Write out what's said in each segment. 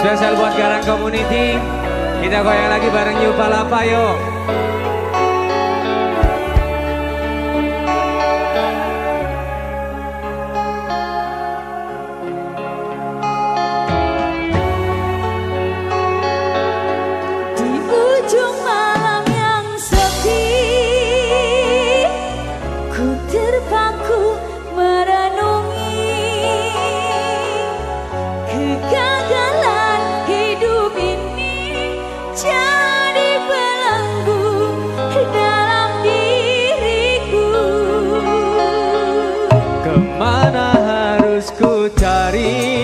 Spesial buat Garang Community. Kita goyang lagi bareng New Palapa yuk. Kemana harus ku cari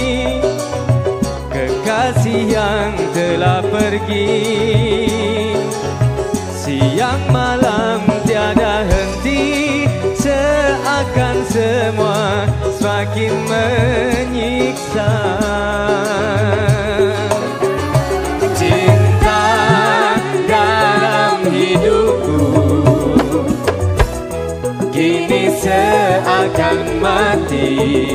kekasih yang telah pergi? Siang malam tiada henti, seakan semua semakin menyiksa. Cinta dalam hidupku kini seakan mati,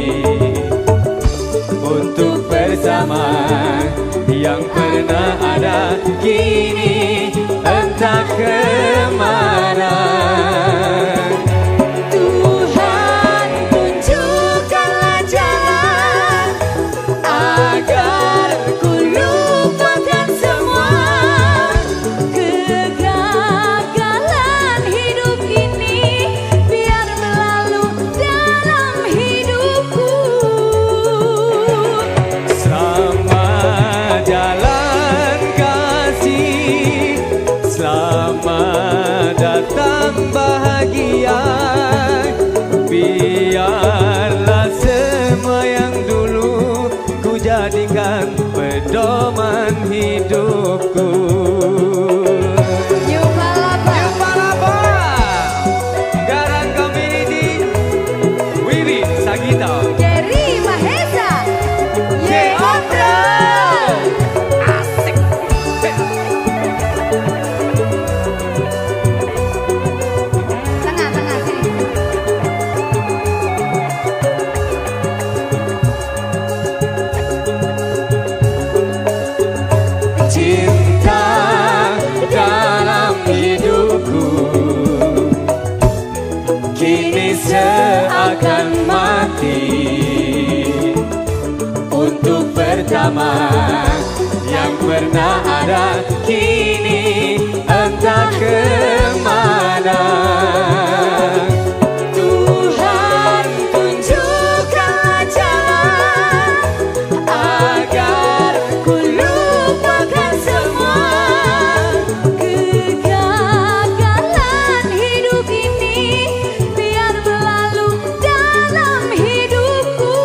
untuk bersama yang pernah ada kini entah kemana. Tuhan tunjukkanlah jalan agar ku lupakan semua kegagalan hidup ini, biar berlalu dalam hidupku. Selamat jalan kasih, selamat datang bahagia. Biarlah semua yang dulu ku jadikan pedoman hidupku. New Palapa, Garang Community, Wiwi Sagita, Jerry Mahesa, Yeondra. Asik. tengah sini. Cinta dalam hidupku kini seakan mati, untuk pertama yang pernah ada kini entah kemana. Tuhan tunjukkanlah jalan agar ku lupakan semua Kegagalan hidup ini, biar berlalu dalam hidupku.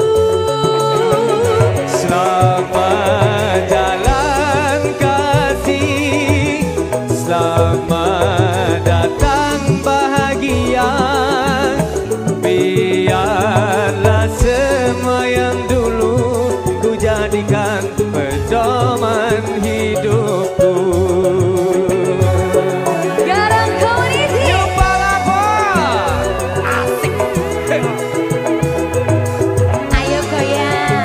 Selamat jalan kasih, selamat datang bahagia. Biarlah semua yang dulu ku jadikan pedoman hidupku. Garang Community, New Palapa. Asik. ayo goyang.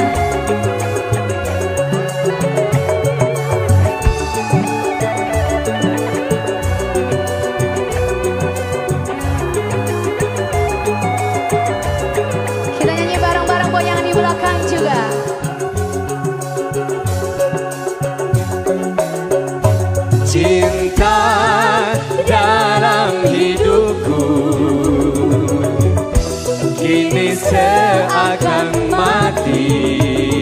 Kita nyanyi bareng-bareng, goyangan di belakang juga. Cinta dalam hidupku kini seakan mati,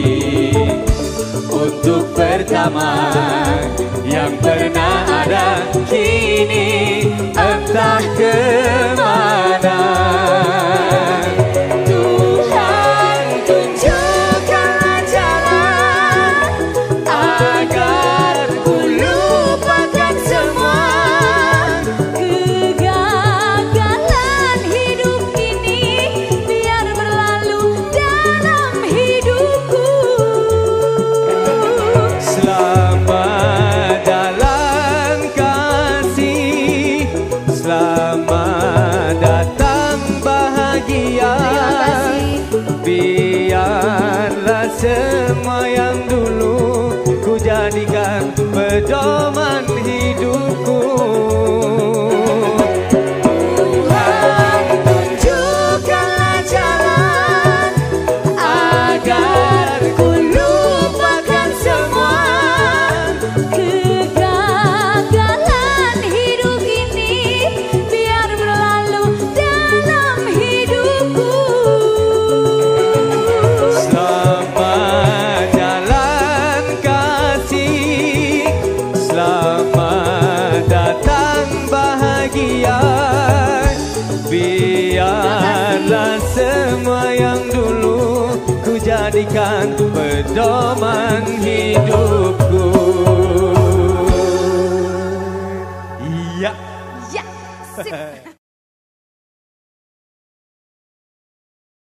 untuk pertama yang pernah ada kini entah kemana. Tuhan tunjukkanlah jalan agar ku lupakan semua Kegagalan hidup ini, biar berlalu dalam hidupku. selamat dalam bagaikan pedoman hidupku. Iya. Ya, sip.